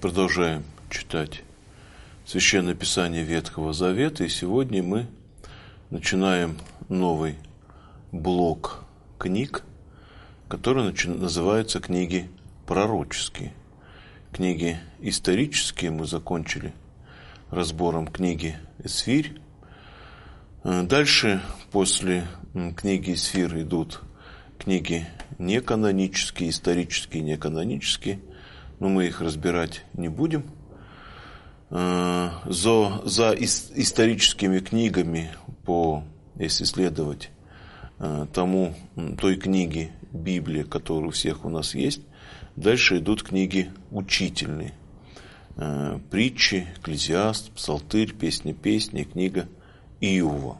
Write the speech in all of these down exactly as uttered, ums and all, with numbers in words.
продолжаем читать Священное Писание Ветхого Завета, и сегодня мы начинаем новый блок книг, который называется «Книги пророческие». Книги исторические мы закончили разбором книги Эсфирь. Дальше, после книги Эсфирь, идут книги неканонические, исторические, неканонические, но мы их разбирать не будем. За, за историческими книгами, по, если следовать тому, той книге Библии, которая у всех у нас есть, дальше идут книги учительные. Притчи, Экклезиаст, Псалтырь, Песня песни, книга Иова.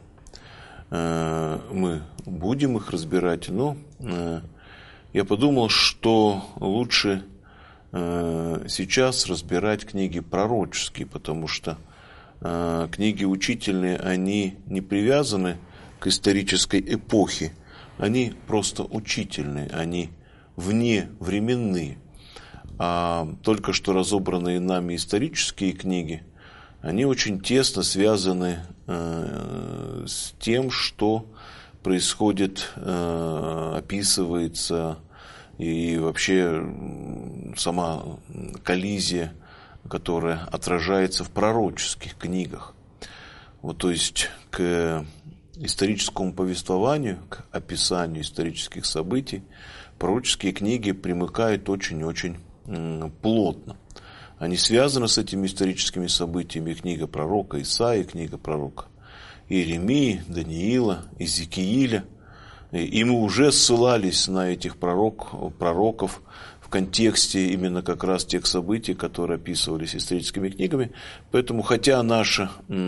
Мы будем их разбирать, но я подумал, что лучше сейчас разбирать книги пророческие, потому что книги учительные, они не привязаны к исторической эпохе, они просто учительные, они вневременные. А только что разобранные нами исторические книги, они очень тесно связаны э, с тем, что происходит, э, описывается, и вообще сама коллизия, которая отражается в пророческих книгах. Вот, то есть к историческому повествованию, к описанию исторических событий пророческие книги примыкают очень-очень плотно. Они связаны с этими историческими событиями. Книга пророка Исаии, книга пророка Иеремии, Даниила, Иезекииля. И мы уже ссылались на этих пророк, пророков в контексте именно как раз тех событий, которые описывались историческими книгами. Поэтому, хотя наша,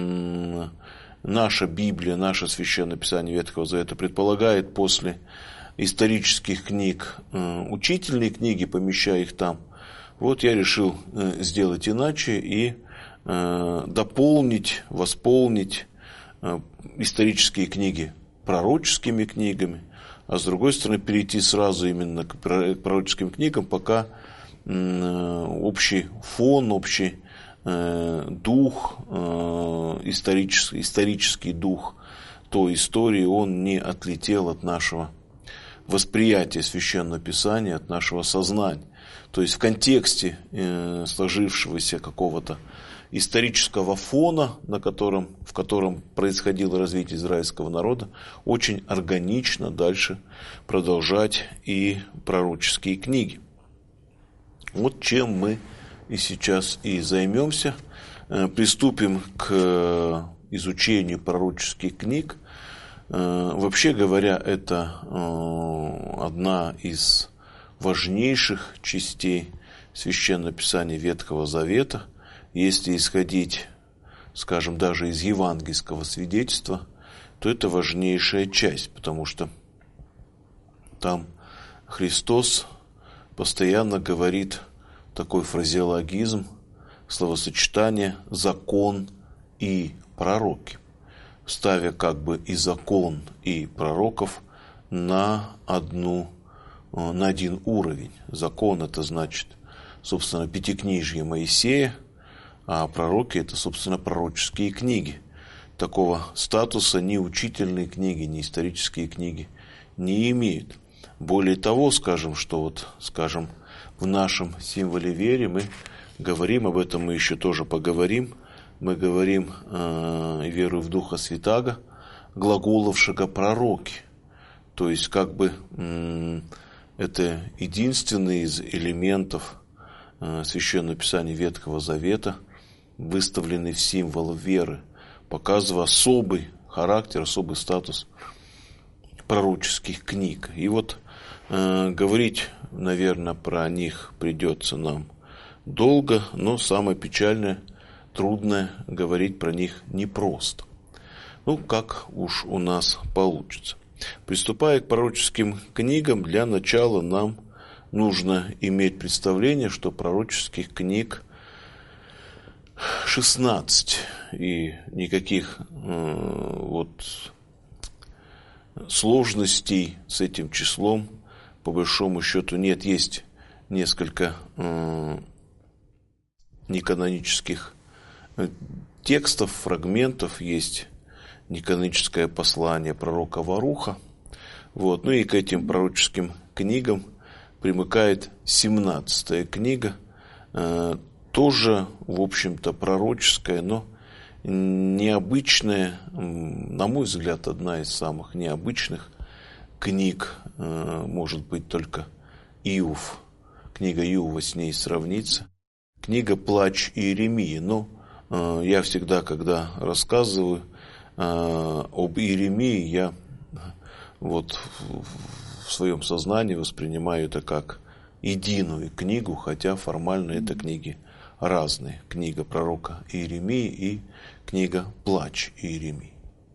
наша Библия, наше Священное Писание Ветхого Завета предполагает после исторических книг учительные книги, помещая их там, вот я решил сделать иначе и дополнить, восполнить исторические книги пророческими книгами, а с другой стороны перейти сразу именно к пророческим книгам, пока общий фон, общий дух, исторический, исторический дух той истории, он не отлетел от нашего восприятия Священного Писания, от нашего сознания. То есть в контексте сложившегося какого-то исторического фона, на котором, в котором происходило развитие израильского народа, очень органично дальше продолжать и пророческие книги. Вот чем мы и сейчас и займемся. Приступим к изучению пророческих книг. Вообще говоря, это одна из важнейших частей Священного Писания Ветхого Завета. Если исходить, скажем, даже из евангельского свидетельства, то это важнейшая часть, потому что там Христос постоянно говорит такой фразеологизм, словосочетание «закон и пророки», ставя как бы и закон, и пророков на, одну, на один уровень. Закон – это значит, собственно, пятикнижье Моисея, а пророки – это, собственно, пророческие книги. Такого статуса ни учительные книги, ни исторические книги не имеют. Более того, скажем, что вот, скажем, в нашем символе веры мы говорим, об этом мы еще тоже поговорим, мы говорим э, веру в Духа Святаго, глаголовшего пророки. То есть, как бы, э, это единственный из элементов э, Священного Писания Ветхого Завета, выставленный в символ веры, показывая особый характер, особый статус пророческих книг. И вот э, говорить, наверное, про них придется нам долго, но самое печальное, трудное, говорить про них непросто. Ну, как уж у нас получится. Приступая к пророческим книгам, для начала нам нужно иметь представление, что пророческих книг шестнадцать, и никаких э, вот сложностей с этим числом по большому счету нет. Есть несколько э, неканонических текстов, фрагментов. Есть неканоническое послание пророка Варуха. Вот. Ну и к этим пророческим книгам примыкает семнадцатая книга, э, тоже, в общем-то, пророческая, но необычная, на мой взгляд, одна из самых необычных книг, э, может быть, только Иов. Книга Иова с ней сравнится. Книга «Плач Иеремии». Но э, я всегда, когда рассказываю э, об Иеремии, я вот в своем сознании воспринимаю это как единую книгу, хотя формально это книги разные. Книга пророка Иеремии и книга «Плач Иеремии».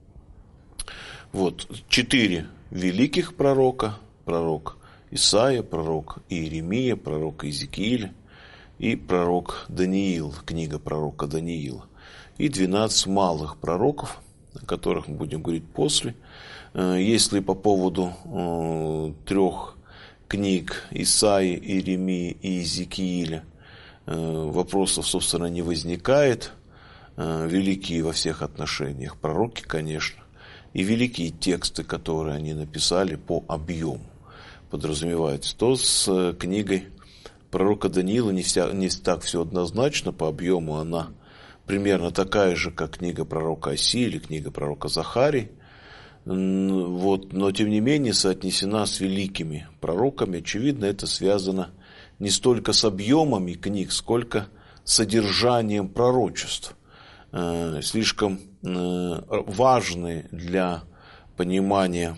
Вот четыре великих пророка: пророк Исаия, пророк Иеремия, пророк Иезекииль и пророк Даниил, книга пророка Даниила. И двенадцать малых пророков, о которых мы будем говорить после. Если по поводу э, трех книг Исаии, Иеремии и Иезекииля э, вопросов, собственно, не возникает, э, великие во всех отношениях пророки, конечно, и великие тексты, которые они написали по объему, подразумевается, то с книгой пророка Даниила не, вся, не так все однозначно по объему. Она примерно такая же, как книга пророка Осии или книга пророка Захарии. Вот, но тем не менее соотнесена с великими пророками. Очевидно, это связано не столько с объемами книг, сколько с содержанием пророчеств. Э, слишком э, важные для понимания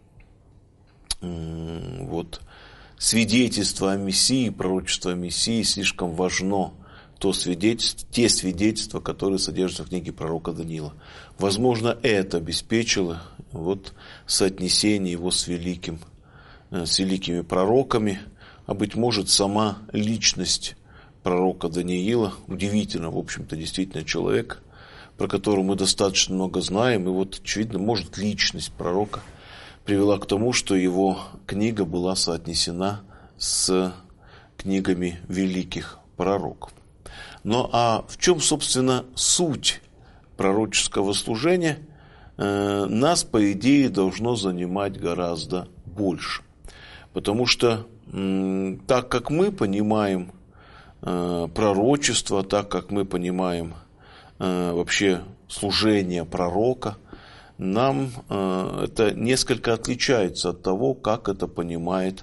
э, вот, свидетельства о Мессии, пророчества о Мессии, слишком важно то свидетельство, те свидетельства, которые содержатся в книге пророка Даниила. Возможно, это обеспечило вот соотнесение его с великим, с великими пророками, а быть может, сама личность пророка Даниила, удивительно, в общем-то, действительно человек, про которого мы достаточно много знаем, и вот, очевидно, может, личность пророка привела к тому, что его книга была соотнесена с книгами великих пророков. Ну а в чем, собственно, суть пророческого служения, э, нас, по идее, должно занимать гораздо больше. Потому что э, так как мы понимаем э, пророчество, так как мы понимаем э, вообще служение пророка, нам э, это несколько отличается от того, как это понимает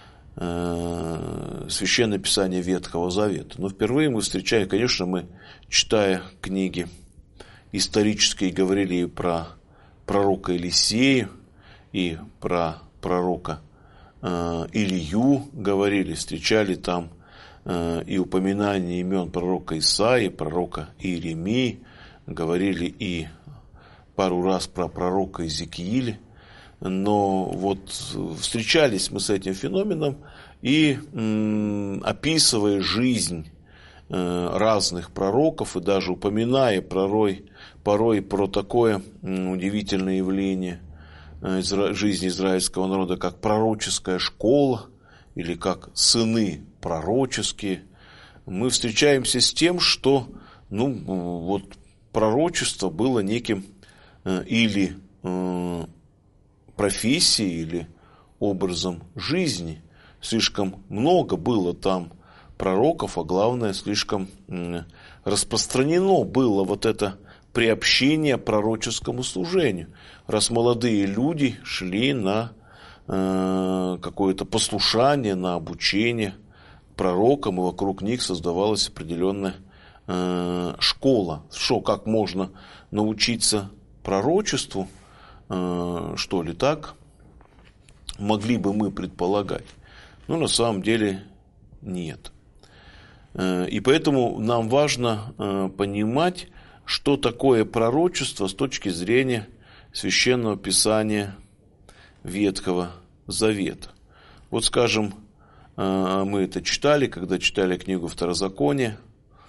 Священное Писание Ветхого Завета. Но впервые мы встречаем, конечно, мы, читая книги исторические, говорили и про пророка Елисея, и про пророка э, Илью говорили, встречали там э, и упоминание имен пророка Исаии, пророка Иеремии, говорили и пару раз про пророка Иезекииля. Но вот встречались мы с этим феноменом и, м, описывая жизнь э, разных пророков и даже упоминая порой, порой про такое м, удивительное явление э, изра- жизни израильского народа, как пророческая школа или как сыны пророческие, мы встречаемся с тем, что ну, вот, пророчество было неким э, или э, профессией или образом жизни. Слишком много было там пророков, а главное, слишком распространено было вот это приобщение к пророческому служению. Раз молодые люди шли на э, какое-то послушание, на обучение пророкам, и вокруг них создавалась определенная э, школа. Что, как можно научиться пророчеству, что ли, так могли бы мы предполагать. Но на самом деле нет. И поэтому нам важно понимать, что такое пророчество с точки зрения Священного Писания Ветхого Завета. Вот, скажем, мы это читали, когда читали книгу Второзакония.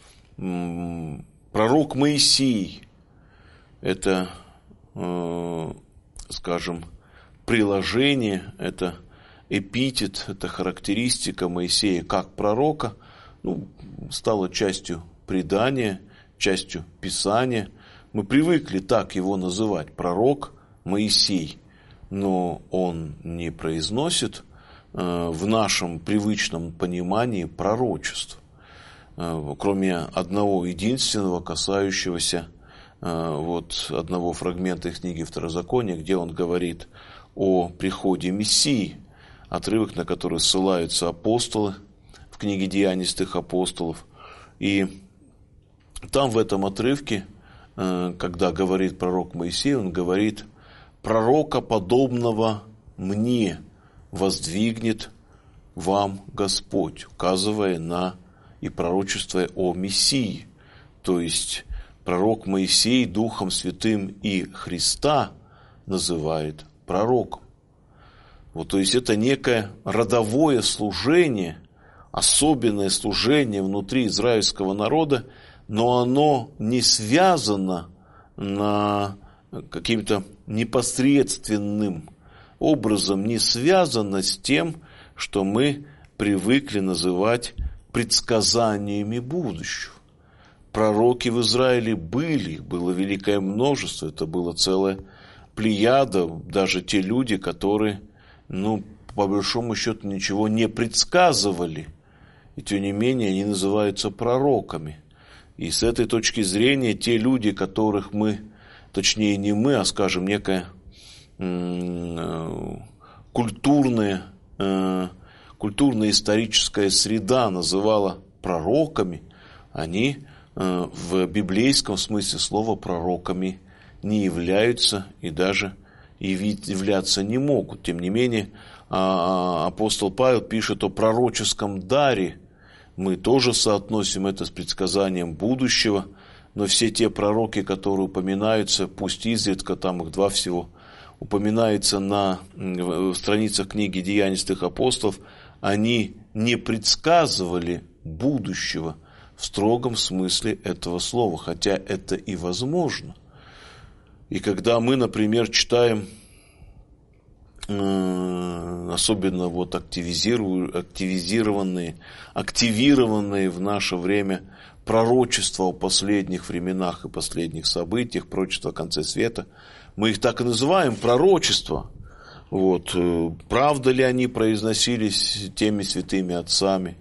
Пророк Моисей – это, скажем, приложение, это эпитет, это характеристика Моисея как пророка, ну, стала частью предания, частью Писания. Мы привыкли так его называть, пророк Моисей, но он не произносит э, в нашем привычном понимании пророчеств, э, кроме одного единственного, касающегося э, вот одного фрагмента из книги Второзакония, где он говорит о приходе Мессии, отрывок, на который ссылаются апостолы в книге Деяний святых апостолов. И там в этом отрывке, когда говорит пророк Моисей, он говорит: «Пророка, подобного мне, воздвигнет вам Господь», указывая на и пророчествуя о Мессии. То есть пророк Моисей Духом Святым и Христа называет пророком. Вот, то есть это некое родовое служение, особенное служение внутри израильского народа, но оно не связано на каким-то непосредственным образом, не связано с тем, что мы привыкли называть предсказаниями будущего. Пророки в Израиле были, их было великое множество, это была целая плеяда, даже те люди, которые, ну, по большому счету, ничего не предсказывали, и тем не менее они называются пророками. И с этой точки зрения те люди, которых мы, точнее не мы, а, скажем, некая м- культурная, э- культурно-историческая среда называла пророками, они э- в библейском смысле слова пророками не являются и даже являться не могут. Тем не менее, апостол Павел пишет о пророческом даре. Мы тоже соотносим это с предсказанием будущего, но все те пророки, которые упоминаются, пусть изредка, там их два всего, упоминаются на страницах книги Деяний святых апостолов, они не предсказывали будущего в строгом смысле этого слова, хотя это и возможно. И когда мы, например, читаем, особенно вот активизированные, активированные в наше время пророчества о последних временах и последних событиях, пророчества о конце света, мы их так и называем пророчества. Вот. Правда ли они произносились теми святыми отцами,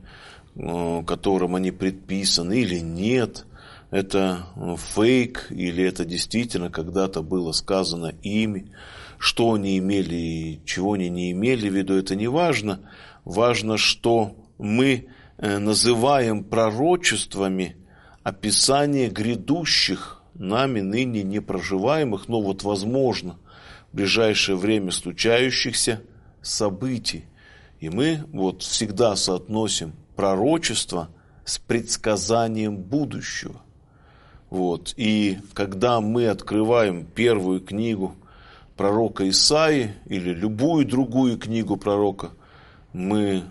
которым они предписаны, или нет? Это фейк, или это действительно когда-то было сказано ими, что они имели и чего они не имели в виду, это не важно. Важно, что мы называем пророчествами описание грядущих, нами ныне не проживаемых, но вот возможно в ближайшее время случающихся событий. И мы вот всегда соотносим пророчество с предсказанием будущего. Вот. И когда мы открываем первую книгу пророка Исаии или любую другую книгу пророка, мы,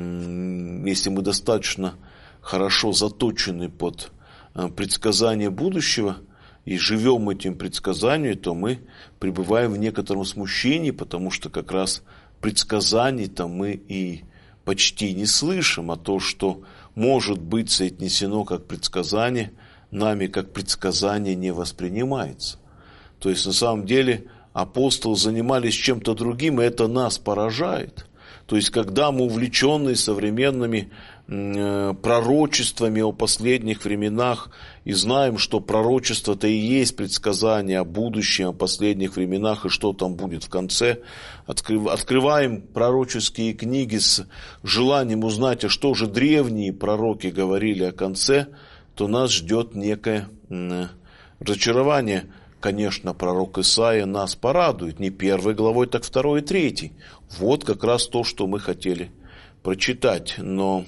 если мы достаточно хорошо заточены под предсказание будущего и живем этим предсказанием, то мы пребываем в некотором смущении, потому что как раз предсказаний-то мы и почти не слышим, а то, что может быть соотнесено как предсказание, нами как предсказание не воспринимается. То есть на самом деле апостолы занимались чем-то другим, и это нас поражает. То есть когда мы увлеченные современными э, пророчествами о последних временах и знаем, что пророчество-то и есть предсказание о будущем, о последних временах и что там будет в конце, открыв, открываем пророческие книги с желанием узнать, а что же древние пророки говорили о конце, то нас ждет некое э, разочарование. Конечно, пророк Исаия нас порадует не первой главой, так второй и третьей. Вот как раз то, что мы хотели прочитать. Но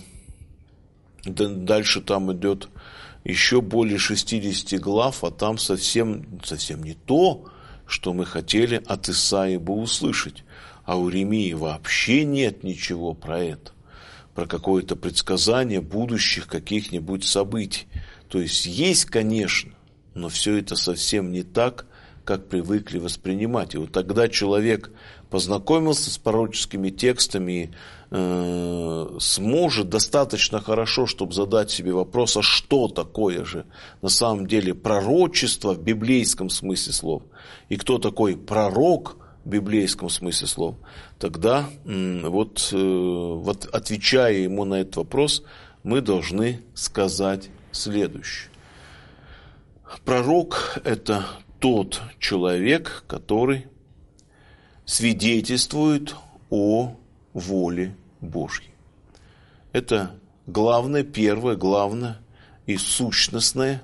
дальше там идет еще более шестидесяти глав, а там совсем, совсем не то, что мы хотели от Исаии бы услышать. А у Иеремии вообще нет ничего про это. Про какое-то предсказание будущих каких-нибудь событий. То есть есть, конечно, но все это совсем не так, как привыкли воспринимать. И вот тогда человек познакомился с пророческими текстами и э, сможет достаточно хорошо, чтобы задать себе вопрос, а что такое же на самом деле пророчество в библейском смысле слов, и кто такой пророк в библейском смысле слов. Тогда э, вот, э, вот отвечая ему на этот вопрос, мы должны сказать следующее. Пророк – это тот человек, который свидетельствует о воле Божьей. Это главное, первое, главное и сущностное,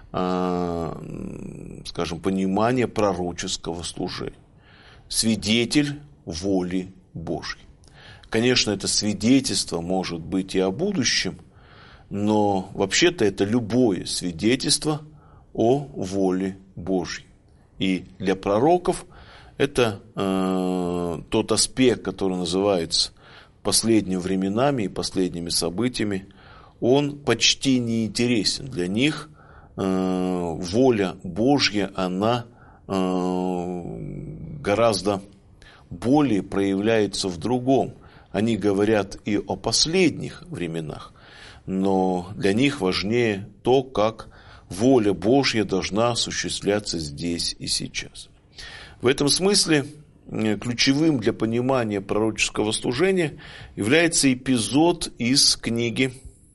скажем, понимание пророческого служения. Свидетель воли Божьей. Конечно, это свидетельство может быть и о будущем, но вообще-то это любое свидетельство о воле Божьей. И для пророков это э, тот аспект, который называется последними временами и последними событиями, он почти не интересен. Для них э, воля Божья, она э, гораздо более проявляется в другом. Они говорят и о последних временах, но для них важнее то, как воля Божья должна осуществляться здесь и сейчас. В этом смысле ключевым для понимания пророческого служения является эпизод из книги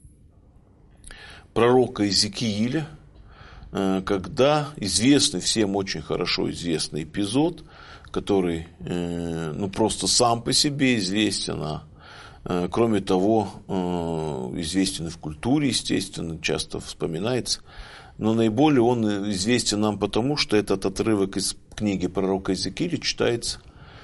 пророка Иезекииля, когда известный, всем очень хорошо известный эпизод, который ну, просто сам по себе известен, а кроме того известен и в культуре, естественно, часто вспоминается. Но наиболее он известен нам потому, что этот отрывок из книги пророка Иезекииля читается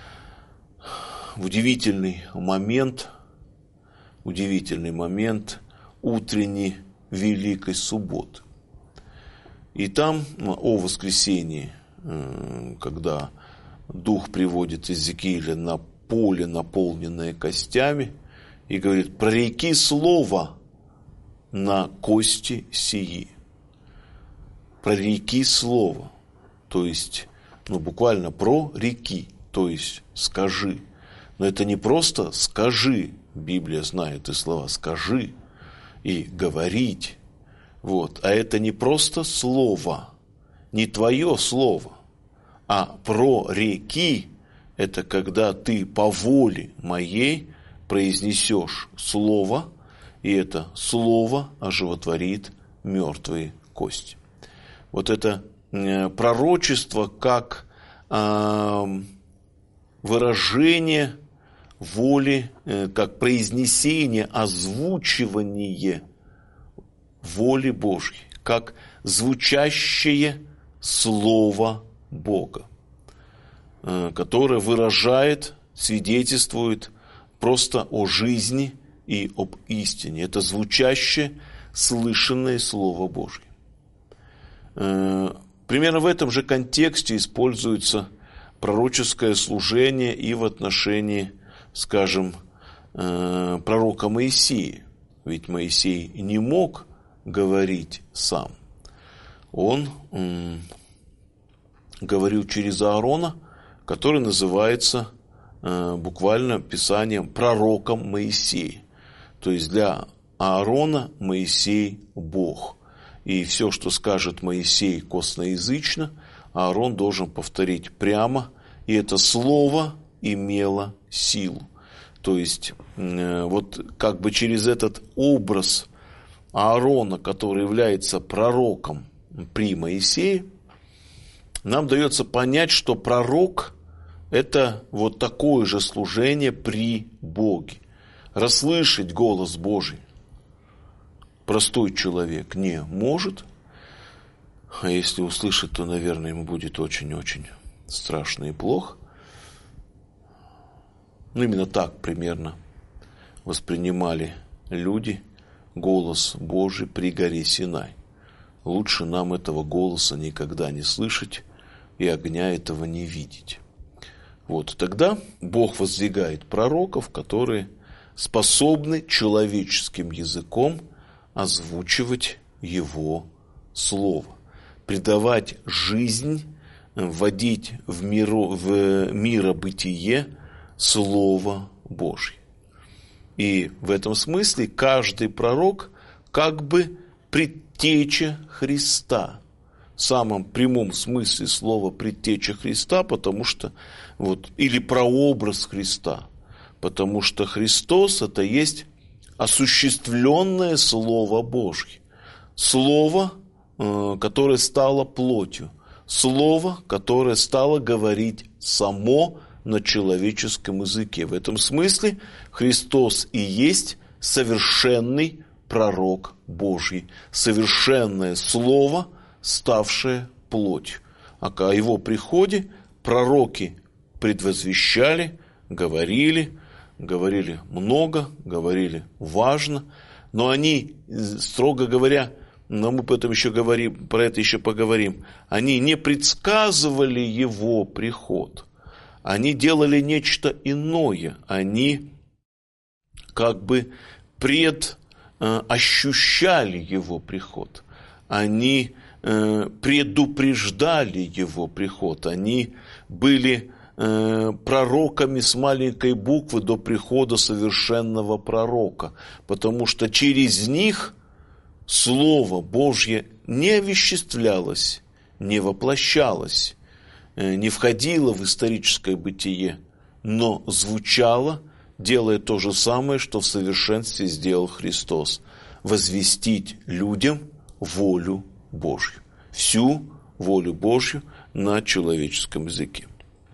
в удивительный момент, удивительный момент утренней Великой Субботы. И там о воскресении, когда Дух приводит Иезекииля на поле, наполненное костями, и говорит: «Прореки слово на кости сии». Прореки слово, то есть, ну, буквально прореки, то есть скажи. Но это не просто скажи, Библия знает и слова скажи и говорить, вот, а это не просто слово, не твое слово, а прореки – это когда ты по воле моей произнесешь слово, и это слово оживотворит мертвые кости. Вот это пророчество как выражение воли, как произнесение, озвучивание воли Божьей, как звучащее слово Бога, которое выражает, свидетельствует просто о жизни и об истине. Это звучащее, слышанное слово Божье. Примерно в этом же контексте используется пророческое служение и в отношении, скажем, пророка Моисея. Ведь Моисей не мог говорить сам. Он говорил через Аарона, который называется буквально Писанием пророком Моисея. То есть для Аарона Моисей – Бог. И все, что скажет Моисей косноязычно, Аарон должен повторить прямо, и это слово имело силу. То есть, вот как бы через этот образ Аарона, который является пророком при Моисее, нам дается понять, что пророк – это вот такое же служение при Боге. Расслышать голос Божий простой человек не может, а если услышит, то, наверное, ему будет очень-очень страшно и плохо. Ну, именно так примерно воспринимали люди голос Божий при горе Синай. Лучше нам этого голоса никогда не слышать и огня этого не видеть. Вот тогда Бог воздвигает пророков, которые способны человеческим языком озвучивать Его Слово, придавать жизнь вводить в, миру, в миробытие Слово Божье. И в этом смысле каждый пророк как бы предтеча Христа. В самом прямом смысле слова предтеча Христа, потому что, вот, или прообраз Христа, потому что Христос – это есть осуществленное Слово Божье. Слово, которое стало плотью. Слово, которое стало говорить само на человеческом языке. В этом смысле Христос и есть совершенный пророк Божий, совершенное Слово, ставшее плотью. А о его приходе пророки предвозвещали, говорили, говорили много, говорили важно, но они, строго говоря, но мы потом еще говорим, про это еще поговорим, они не предсказывали его приход. Они делали нечто иное. Они как бы предощущали его приход. Они предупреждали его приход. Они были пророками с маленькой буквы до прихода совершенного пророка. Потому что через них Слово Божье не овеществлялось, не воплощалось, не входило в историческое бытие, но звучало, делая то же самое, что в совершенстве сделал Христос. Возвестить людям волю Божью. Всю волю Божью на человеческом языке.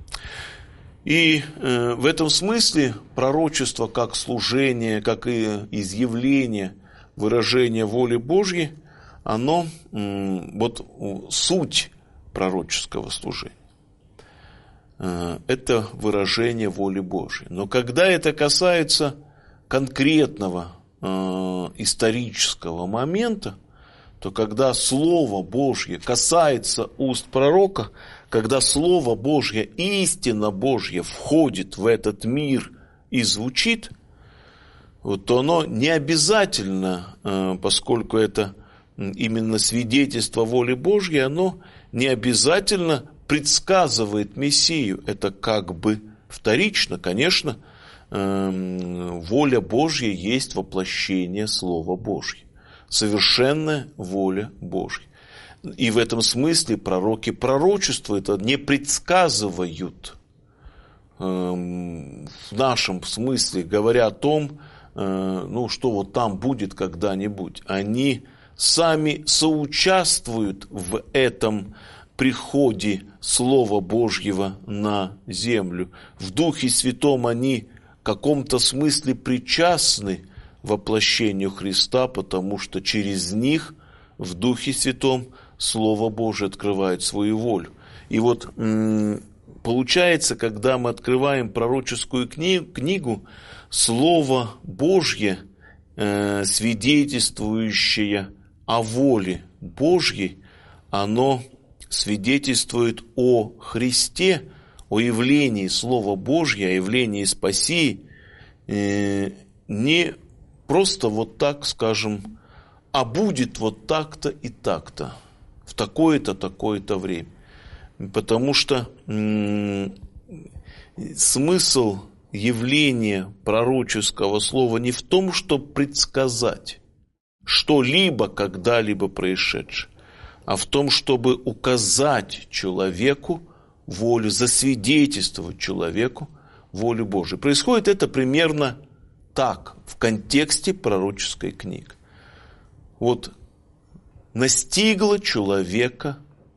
И э, в этом смысле пророчество как служение, как и изъявление, выражение воли Божьей, оно э, вот суть пророческого служения. Это выражение воли Божьей. Но когда это касается конкретного э, исторического момента, то когда Слово Божье касается уст пророка, когда Слово Божье, истина Божья входит в этот мир и звучит, вот, то оно не обязательно, э, поскольку это именно свидетельство воли Божьей, оно не обязательно предсказывает Мессию. Это как бы вторично. Конечно, э, воля Божья есть воплощение Слова Божьего. Совершенная воля Божья. И в этом смысле пророки пророчествуют, не предсказывают. Э, в нашем смысле, говоря о том, э, ну, что вот там будет когда-нибудь. Они сами соучаствуют в этом приходе Слова Божьего на землю. В Духе Святом они в каком-то смысле причастны воплощению Христа, потому что через них в Духе Святом Слово Божие открывает свою волю. И вот получается, когда мы открываем пророческую книгу, Слово Божье, свидетельствующее о воле Божьей, оно свидетельствует о Христе, о явлении Слова Божьего, о явлении Спасии, э, не просто вот так, скажем, а будет вот так-то и так-то, в такое-то, такое-то время. Потому что э, смысл явления пророческого слова не в том, чтобы предсказать что-либо когда-либо происшедшее, а в том, чтобы указать человеку волю, засвидетельствовать человеку волю Божию. Происходит это примерно так, в контексте пророческой книги. Вот настигло человека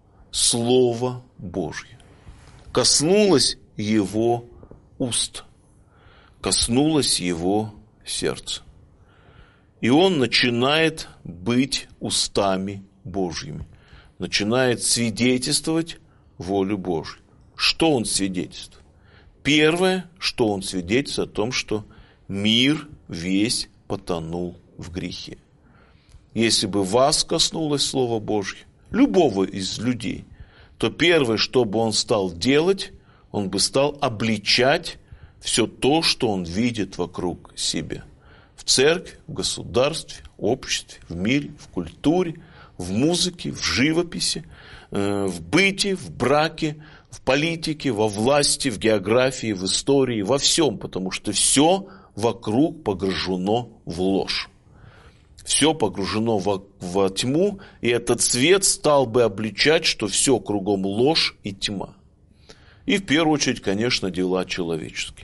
Слово Божье, коснулось его уст, коснулось его сердца. И он начинает быть устами Божьими, начинает свидетельствовать волю Божью. Что он свидетельствует? Первое, что он свидетельствует, о том, что мир весь потонул в грехе. Если бы вас коснулось Слово Божье, любого из людей, то первое, что бы он стал делать, он бы стал обличать все то, что он видит вокруг себя. В церкви, в государстве, в обществе, в мире, в культуре, в музыке, в живописи, в быте, в браке, в политике, во власти, в географии, в истории, во всем, потому что все вокруг погружено в ложь. Все погружено во, во тьму, и этот свет стал бы обличать, что все кругом ложь и тьма. И в первую очередь, конечно, дела человеческие.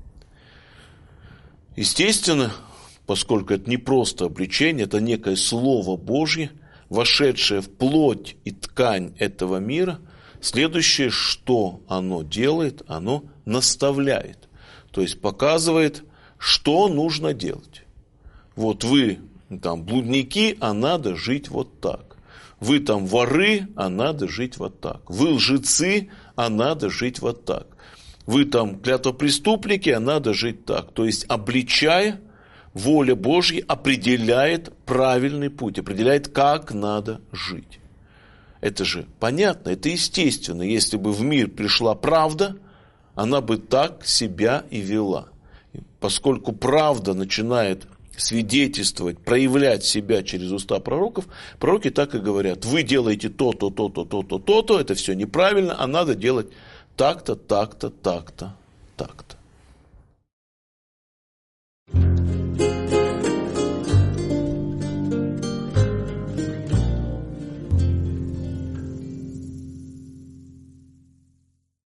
Естественно, поскольку это не просто обличение, это некое Слово Божье, вошедшее в плоть и ткань этого мира, следующее, что оно делает, оно наставляет. То есть показывает, что нужно делать. Вот вы там блудники, а надо жить вот так. Вы там воры, а надо жить вот так. Вы лжецы, а надо жить вот так. Вы там клятвопреступники, а надо жить так. То есть, обличая, воля Божья определяет правильный путь, определяет, как надо жить. Это же понятно, это естественно. Если бы в мир пришла правда, она бы так себя и вела. Поскольку правда начинает свидетельствовать, проявлять себя через уста пророков, пророки так и говорят: вы делаете то-то, то-то, то-то, то-то, это все неправильно, а надо делать так-то, так-то, так-то, так-то.